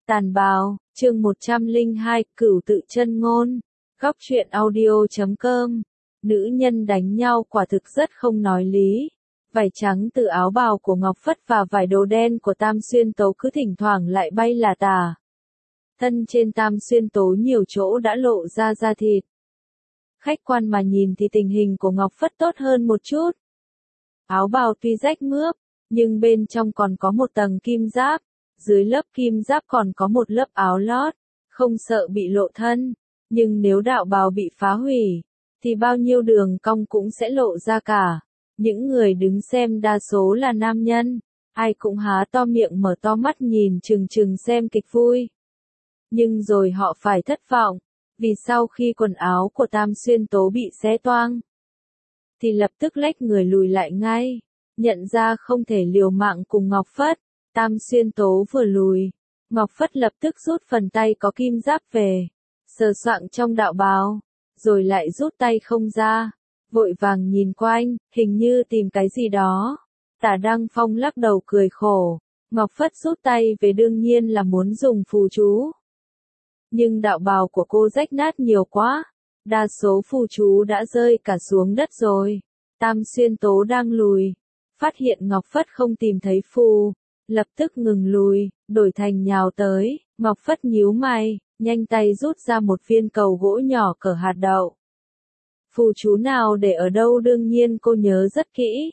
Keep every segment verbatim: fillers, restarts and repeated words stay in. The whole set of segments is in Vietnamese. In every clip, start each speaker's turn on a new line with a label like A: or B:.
A: Tàn bào, chương một trăm lẻ hai, Cửu tự chân ngôn. Góc truyện audio chấm com. Nữ nhân đánh nhau quả thực rất không nói lý. Vải trắng từ áo bào của Ngọc Phất và vải đồ đen của Tam Xuyên Tố cứ thỉnh thoảng lại bay là tả. Thân trên Tam Xuyên Tố nhiều chỗ đã lộ ra da thịt. Khách quan mà nhìn thì tình hình của Ngọc Phất tốt hơn một chút. Áo bào tuy rách mướp, nhưng bên trong còn có một tầng kim giáp. Dưới lớp kim giáp còn có một lớp áo lót, không sợ bị lộ thân. Nhưng nếu đạo bào bị phá hủy, thì bao nhiêu đường cong cũng sẽ lộ ra cả. Những người đứng xem đa số là nam nhân, ai cũng há to miệng mở to mắt nhìn chừng chừng xem kịch vui. Nhưng rồi họ phải thất vọng, vì sau khi quần áo của Tam Xuyên Tố bị xé toang, thì lập tức lách người lùi lại ngay, nhận ra không thể liều mạng cùng Ngọc Phất. Tam Xuyên Tố vừa lùi, Ngọc Phất lập tức rút phần tay có kim giáp về, sờ soạng trong đạo bào, rồi lại rút tay không ra, vội vàng nhìn quanh, hình như tìm cái gì đó. Tả Đăng Phong lắc đầu cười khổ, Ngọc Phất rút tay về đương nhiên là muốn dùng phù chú. Nhưng đạo bào của cô rách nát nhiều quá, đa số phù chú đã rơi cả xuống đất rồi. Tam Xuyên Tố đang lùi, phát hiện Ngọc Phất không tìm thấy phù, lập tức ngừng lùi, đổi thành nhào tới. Ngọc Phất nhíu mày, nhanh tay rút ra một viên cầu gỗ nhỏ cỡ hạt đậu. Phù chú nào để ở đâu đương nhiên cô nhớ rất kỹ.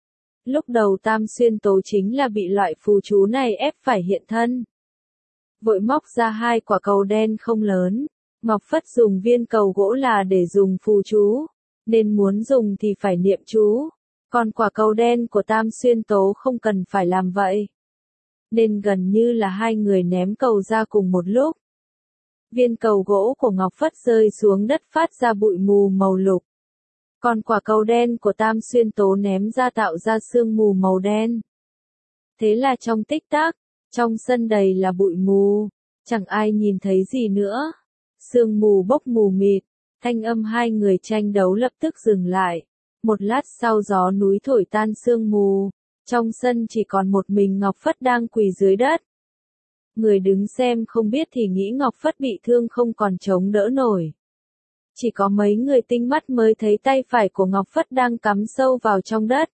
A: Lúc đầu Tam Xuyên Tố chính là bị loại phù chú này ép phải hiện thân. Vội móc ra hai quả cầu đen không lớn. Ngọc Phất dùng viên cầu gỗ là để dùng phù chú, nên muốn dùng thì phải niệm chú. Còn quả cầu đen của Tam Xuyên Tố không cần phải làm vậy. Nên gần như là hai người ném cầu ra cùng một lúc. Viên cầu gỗ của Ngọc Phất rơi xuống đất phát ra bụi mù màu lục. Còn quả cầu đen của Tam Xuyên Tố ném ra tạo ra sương mù màu đen. Thế là trong tích tắc, trong sân đầy là bụi mù, chẳng ai nhìn thấy gì nữa. Sương mù bốc mù mịt, thanh âm hai người tranh đấu lập tức dừng lại. Một lát sau gió núi thổi tan sương mù, trong sân chỉ còn một mình Ngọc Phất đang quỳ dưới đất. Người đứng xem không biết thì nghĩ Ngọc Phất bị thương không còn chống đỡ nổi. Chỉ có mấy người tinh mắt mới thấy tay phải của Ngọc Phất đang cắm sâu vào trong đất.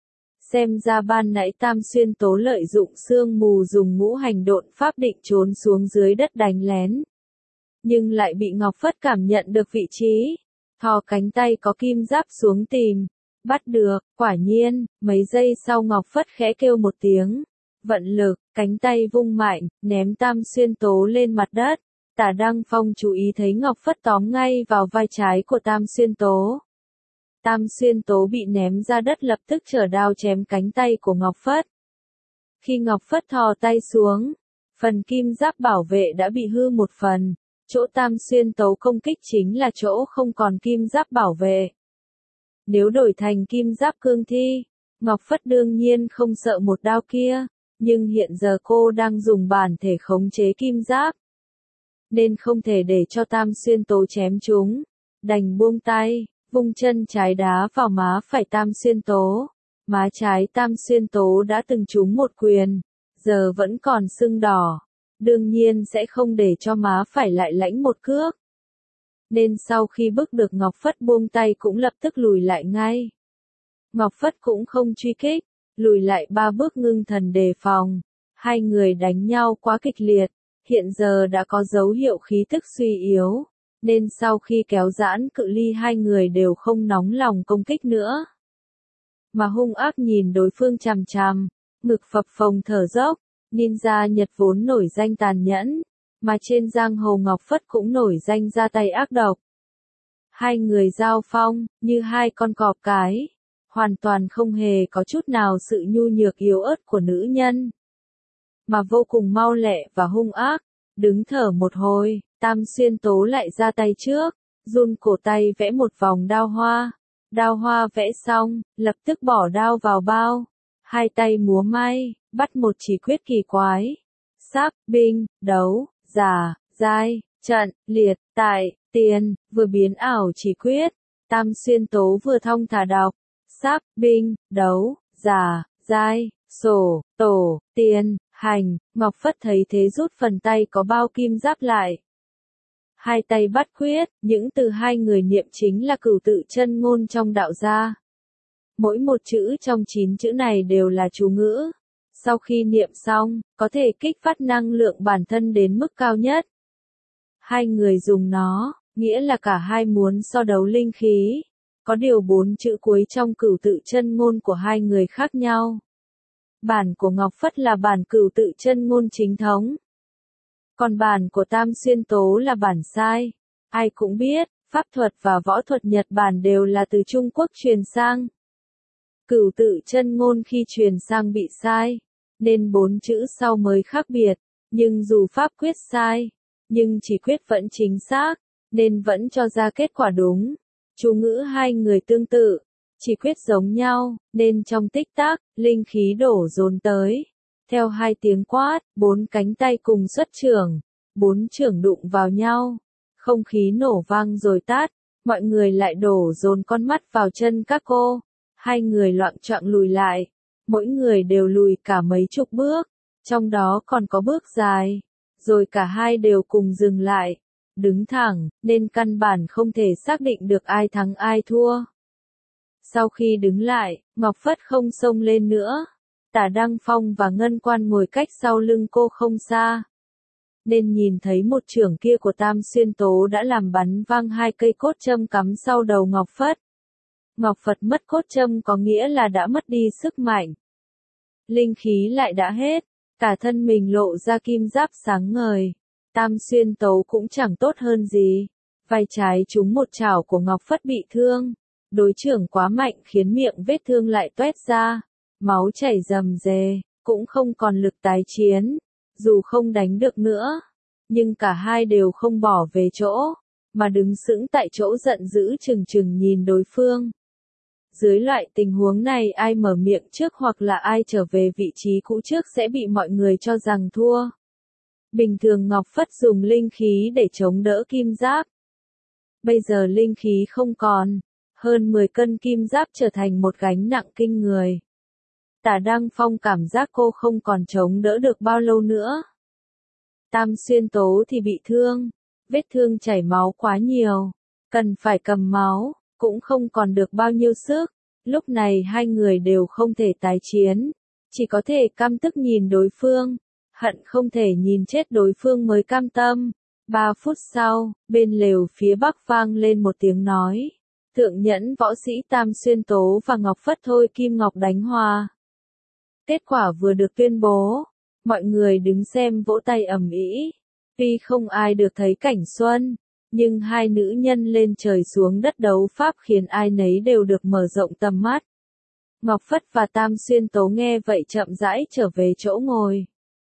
A: Xem ra ban nãy Tam Xuyên Tố lợi dụng sương mù dùng ngũ hành độn pháp định trốn xuống dưới đất đánh lén. Nhưng lại bị Ngọc Phất cảm nhận được vị trí, thò cánh tay có kim giáp xuống tìm. Bắt được, quả nhiên, mấy giây sau Ngọc Phất khẽ kêu một tiếng. Vận lực, cánh tay vung mạnh, ném Tam Xuyên Tố lên mặt đất. Tả Đăng Phong chú ý thấy Ngọc Phất tóm ngay vào vai trái của Tam Xuyên Tố. Tam Xuyên Tố bị ném ra đất lập tức trở đao chém cánh tay của Ngọc Phất. Khi Ngọc Phất thò tay xuống, phần kim giáp bảo vệ đã bị hư một phần. Chỗ Tam Xuyên Tố công kích chính là chỗ không còn kim giáp bảo vệ. Nếu đổi thành kim giáp cương thi, Ngọc Phất đương nhiên không sợ một đao kia, nhưng hiện giờ cô đang dùng bản thể khống chế kim giáp, nên không thể để cho Tam Xuyên Tố chém chúng, đành buông tay, vung chân trái đá vào má phải Tam Xuyên Tố. Má trái Tam Xuyên Tố đã từng trúng một quyền, giờ vẫn còn sưng đỏ, đương nhiên sẽ không để cho má phải lại lãnh một cước. Nên sau khi bức được Ngọc Phất buông tay cũng lập tức lùi lại ngay. Ngọc Phất cũng không truy kích, lùi lại ba bước ngưng thần đề phòng. Hai người đánh nhau quá kịch liệt, hiện giờ đã có dấu hiệu khí tức suy yếu, nên sau khi kéo giãn cự ly hai người đều không nóng lòng công kích nữa. Mà hung ác nhìn đối phương chằm chằm, ngực phập phồng thở dốc. Ninja Nhật vốn nổi danh tàn nhẫn, mà trên giang hồ Ngọc Phất cũng nổi danh ra tay ác độc. Hai người giao phong, như hai con cọp cái, hoàn toàn không hề có chút nào sự nhu nhược yếu ớt của nữ nhân, mà vô cùng mau lẹ và hung ác. Đứng thở một hồi, Tam Xuyên Tố lại ra tay trước, run cổ tay vẽ một vòng đao hoa. Đao hoa vẽ xong, lập tức bỏ đao vào bao, hai tay múa may, bắt một chỉ quyết kỳ quái. Sắc, binh, đấu, giả, giai, trận, liệt, tại, tiền, vừa biến ảo chỉ quyết. Tam Xuyên Tố vừa thong thả đọc. Sắc, binh, đấu, giả, giai, sổ, tổ, tiền, Hành, Ngọc Phất thấy thế rút phần tay có bao kim giáp lại. Hai tay bắt quyết, những từ hai người niệm chính là cửu tự chân ngôn trong đạo gia. Mỗi một chữ trong chín chữ này đều là chú ngữ. Sau khi niệm xong, có thể kích phát năng lượng bản thân đến mức cao nhất. Hai người dùng nó, nghĩa là cả hai muốn so đấu linh khí. Có điều bốn chữ cuối trong cửu tự chân ngôn của hai người khác nhau. Bản của Ngọc Phất là bản cửu tự chân ngôn chính thống. Còn bản của Tam Xuyên Tố là bản sai. Ai cũng biết, pháp thuật và võ thuật Nhật Bản đều là từ Trung Quốc truyền sang. Cửu tự chân ngôn khi truyền sang bị sai, nên bốn chữ sau mới khác biệt. Nhưng dù pháp quyết sai, nhưng chỉ quyết vẫn chính xác, nên vẫn cho ra kết quả đúng. Chú ngữ hai người tương tự, chỉ quyết giống nhau, nên trong tích tắc, linh khí đổ dồn tới. Theo hai tiếng quát, bốn cánh tay cùng xuất chưởng, bốn chưởng đụng vào nhau. Không khí nổ vang rồi tát, mọi người lại đổ dồn con mắt vào chân các cô. Hai người loạng choạng lùi lại, mỗi người đều lùi cả mấy chục bước, trong đó còn có bước dài. Rồi cả hai đều cùng dừng lại, đứng thẳng, nên căn bản không thể xác định được ai thắng ai thua. Sau khi đứng lại, Ngọc Phất không xông lên nữa. Tả Đăng Phong và Ngân Quan ngồi cách sau lưng cô không xa. Nên nhìn thấy một chưởng kia của Tam Xuyên Tố đã làm bắn văng hai cây cốt châm cắm sau đầu Ngọc Phất. Ngọc Phật mất cốt châm có nghĩa là đã mất đi sức mạnh. Linh khí lại đã hết, cả thân mình lộ ra kim giáp sáng ngời. Tam Xuyên Tố cũng chẳng tốt hơn gì. Vai trái trúng một chảo của Ngọc Phất bị thương. Đối chưởng quá mạnh khiến miệng vết thương lại toét ra. Máu chảy rầm rề, cũng không còn lực tái chiến. Dù không đánh được nữa, nhưng cả hai đều không bỏ về chỗ, mà đứng sững tại chỗ giận dữ chừng chừng nhìn đối phương. Dưới loại tình huống này ai mở miệng trước hoặc là ai trở về vị trí cũ trước sẽ bị mọi người cho rằng thua. Bình thường Ngọc Phất dùng linh khí để chống đỡ kim giáp. Bây giờ linh khí không còn, hơn mười cân kim giáp trở thành một gánh nặng kinh người. Tả Đăng Phong cảm giác cô không còn chống đỡ được bao lâu nữa. Tam Xuyên Tố thì bị thương, vết thương chảy máu quá nhiều, cần phải cầm máu, cũng không còn được bao nhiêu sức. Lúc này hai người đều không thể tái chiến, chỉ có thể căm tức nhìn đối phương, hận không thể nhìn chết đối phương mới cam tâm. Ba phút sau, bên lều phía bắc vang lên một tiếng nói. Thượng nhẫn võ sĩ Tam Xuyên Tố và Ngọc Phất thôi Kim Ngọc đánh hòa. Kết quả vừa được tuyên bố, mọi người đứng xem vỗ tay ầm ĩ. Tuy không ai được thấy cảnh xuân, nhưng hai nữ nhân lên trời xuống đất đấu pháp khiến ai nấy đều được mở rộng tầm mắt. Ngọc Phất và Tam Xuyên Tố nghe vậy chậm rãi trở về chỗ ngồi.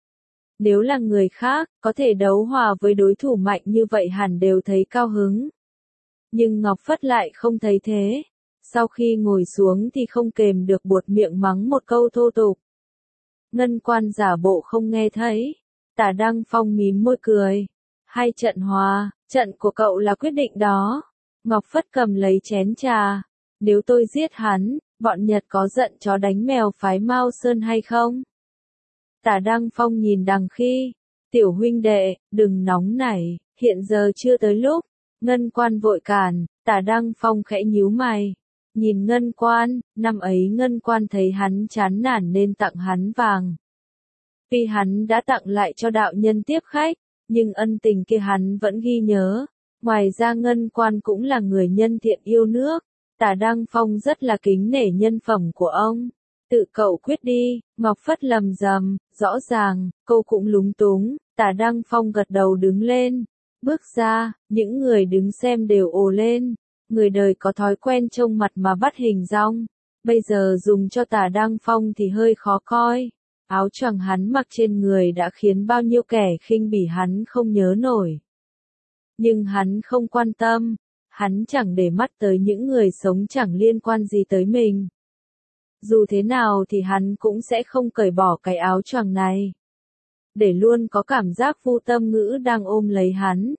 A: Nếu là người khác, có thể đấu hòa với đối thủ mạnh như vậy hẳn đều thấy cao hứng. Nhưng Ngọc Phất lại không thấy thế. Sau khi ngồi xuống thì không kềm được buột miệng mắng một câu thô tục. Ngân Quan giả bộ không nghe thấy. Tả Đăng Phong mím môi cười. Hai trận hòa, trận của cậu là quyết định đó. Ngọc Phất cầm lấy chén trà. Nếu tôi giết hắn, bọn Nhật có giận chó đánh mèo phái Mao Sơn hay không? Tả Đăng Phong nhìn Đằng Khi. Tiểu huynh đệ, đừng nóng nảy, hiện giờ chưa tới lúc. Ngân Quan vội cản, Tả Đăng Phong khẽ nhíu mày. Nhìn Ngân Quan, năm ấy Ngân Quan thấy hắn chán nản nên tặng hắn vàng. Tuy hắn đã tặng lại cho đạo nhân tiếp khách, nhưng ân tình kia hắn vẫn ghi nhớ. Ngoài ra Ngân Quan cũng là người nhân thiện yêu nước. Tả Đăng Phong rất là kính nể nhân phẩm của ông. Tự cậu quyết đi. Ngọc Phất lầm rầm, rõ ràng, cô cũng lúng túng. Tả Đăng Phong gật đầu đứng lên. Bước ra, những người đứng xem đều ồ lên. Người đời có thói quen trông mặt mà bắt hình dong. Bây giờ dùng cho Tả Đăng Phong thì hơi khó coi. Áo choàng hắn mặc trên người đã khiến bao nhiêu kẻ khinh bỉ hắn không nhớ nổi. Nhưng hắn không quan tâm. Hắn chẳng để mắt tới những người sống chẳng liên quan gì tới mình. Dù thế nào thì hắn cũng sẽ không cởi bỏ cái áo choàng này. Để luôn có cảm giác Vu Tâm Ngữ đang ôm lấy hắn.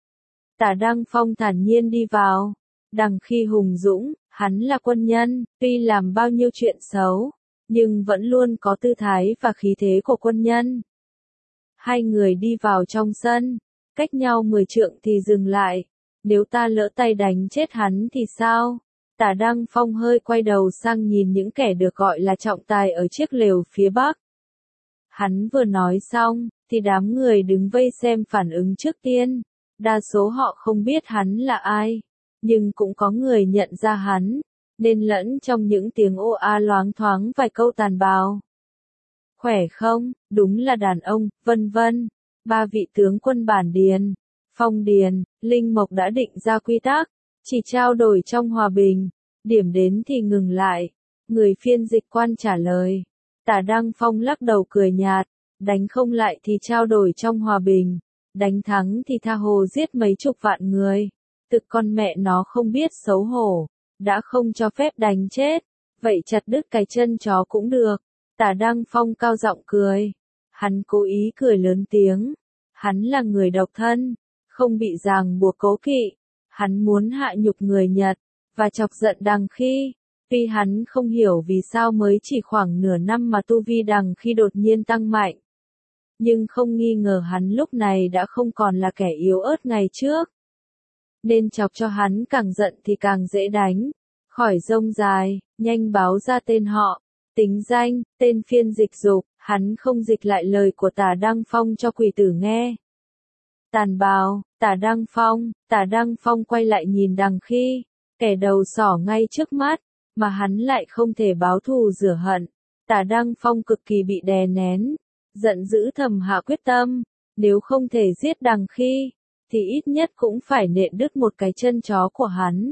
A: Tả Đăng Phong thản nhiên đi vào. Đằng Khi hùng dũng, hắn là quân nhân, tuy làm bao nhiêu chuyện xấu, nhưng vẫn luôn có tư thái và khí thế của quân nhân. Hai người đi vào trong sân, cách nhau mười trượng thì dừng lại. Nếu ta lỡ tay đánh chết hắn thì sao? Tả Đăng Phong hơi quay đầu sang nhìn những kẻ được gọi là trọng tài ở chiếc lều phía bắc. Hắn vừa nói xong, thì đám người đứng vây xem phản ứng trước tiên. Đa số họ không biết hắn là ai, nhưng cũng có người nhận ra hắn, nên lẫn trong những tiếng ồ a loáng thoáng vài câu tàn bạo. Khỏe không, đúng là đàn ông, vân vân. Ba vị tướng quân Bản Điền, Phong Điền, Linh Mộc đã định ra quy tắc, chỉ trao đổi trong hòa bình, điểm đến thì ngừng lại. Người phiên dịch quan trả lời. Tả Đăng Phong lắc đầu cười nhạt, đánh không lại thì trao đổi trong hòa bình, đánh thắng thì tha hồ giết mấy chục vạn người. Thực con mẹ nó không biết xấu hổ, đã không cho phép đánh chết, vậy chặt đứt cái chân chó cũng được. Tả Đăng Phong cao giọng cười, hắn cố ý cười lớn tiếng, hắn là người độc thân, không bị ràng buộc cố kỵ, hắn muốn hạ nhục người Nhật, và chọc giận Đằng Khi. Tuy hắn không hiểu vì sao mới chỉ khoảng nửa năm mà tu vi Đằng Khi đột nhiên tăng mạnh, nhưng không nghi ngờ hắn lúc này đã không còn là kẻ yếu ớt ngày trước. Nên chọc cho hắn càng giận thì càng dễ đánh. Khỏi rông dài, nhanh báo ra tên họ, tính danh, tên phiên dịch dục. Hắn không dịch lại lời của Tả Đăng Phong cho quỷ tử nghe. Tàn bạo, Tả Đăng Phong, Tả Đăng Phong quay lại nhìn Đằng Khi, kẻ đầu sỏ ngay trước mắt, mà hắn lại không thể báo thù rửa hận. Tả Đăng Phong cực kỳ bị đè nén, giận dữ thầm hạ quyết tâm, nếu không thể giết Đằng Khi, thì ít nhất cũng phải nện đứt một cái chân chó của hắn.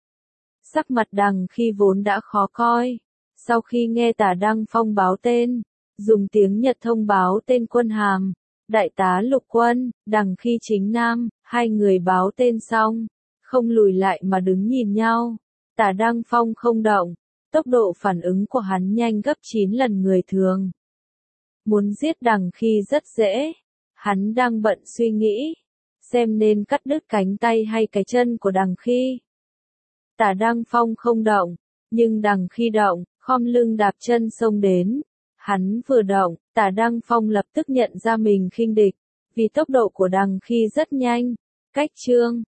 A: Sắc mặt Đằng Khi vốn đã khó coi, sau khi nghe Tả Đăng Phong báo tên, dùng tiếng Nhật thông báo tên quân hàm, đại tá lục quân, Đằng Khi chính nam, hai người báo tên xong, không lùi lại mà đứng nhìn nhau. Tả Đăng Phong không động, tốc độ phản ứng của hắn nhanh gấp chín lần người thường. Muốn giết Đằng Khi rất dễ, hắn đang bận suy nghĩ, xem nên cắt đứt cánh tay hay cái chân của Đằng Khi. Tả Đăng Phong không động, nhưng Đằng Khi động, khom lưng đạp chân xông đến. Hắn vừa động, Tả Đăng Phong lập tức nhận ra mình khinh địch, vì tốc độ của Đằng Khi rất nhanh. Cách chương